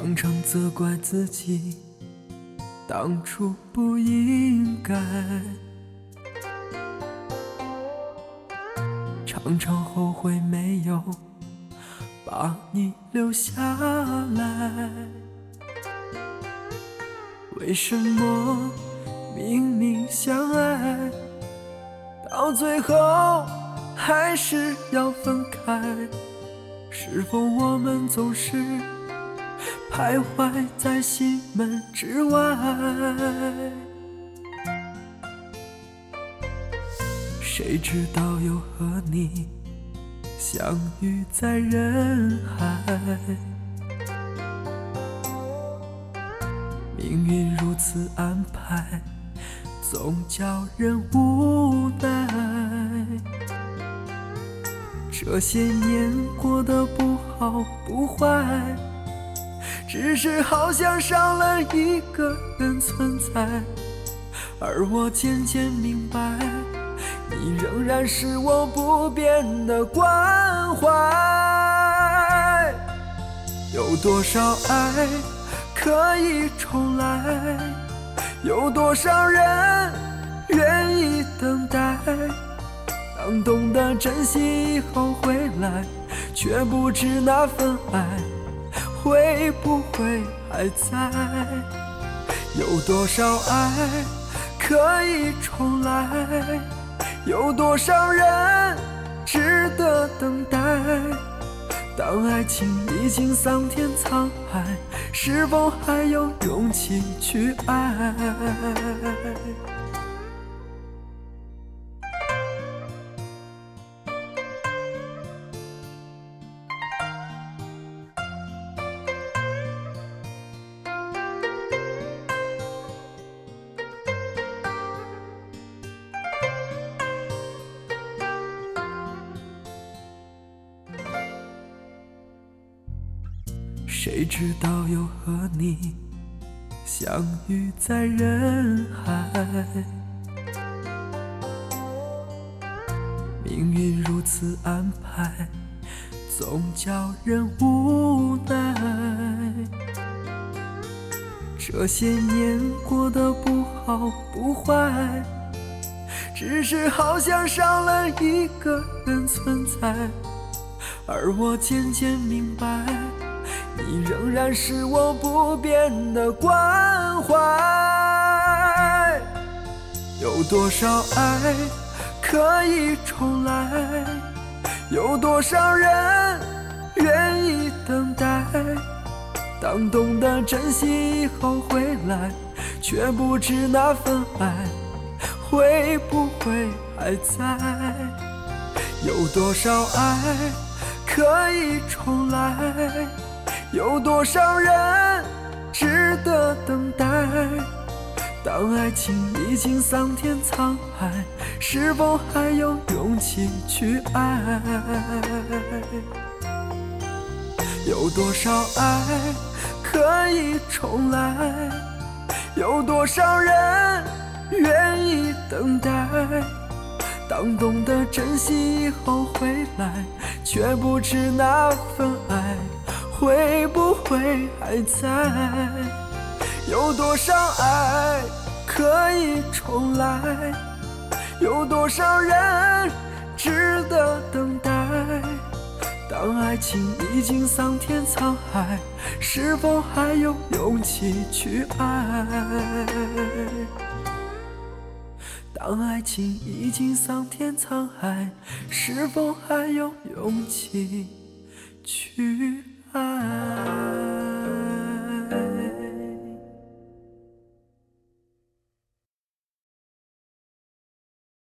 常常责怪自己当初不应该，常常后悔没有把你留下来。为什么明明相爱，到最后还是要分开？是否我们总是徘徊在心门之外？谁知道又和你相遇在人海，命运如此安排，总叫人无奈。这些年过得不好不坏，只是好像少了一个人存在。而我渐渐明白，你仍然是我不变的关怀。有多少爱可以重来？有多少人愿意等待？当懂得珍惜以后回来，却不知那份爱会不会还在？有多少爱可以重来？有多少人值得等待？当爱情已经桑田沧海，是否还有勇气去爱？谁知道又和你相遇在人海，命运如此安排，总叫人无奈。这些年过得不好不坏，只是好像少了一个人存在。而我渐渐明白，你仍然是我不变的关怀。有多少爱可以重来？有多少人愿意等待？当懂得珍惜以后回来，却不知那份爱会不会还在？有多少爱可以重来？有多少人值得等待？当爱情已经桑田沧海，是否还有勇气去爱？有多少爱可以重来？有多少人愿意等待？当懂得珍惜以后回来，却不知那份爱会不会还在？有多少爱可以重来？有多少人值得等待？当爱情已经桑田沧海，是否还有勇气去爱？当爱情已经桑田沧海，是否还有勇气去爱？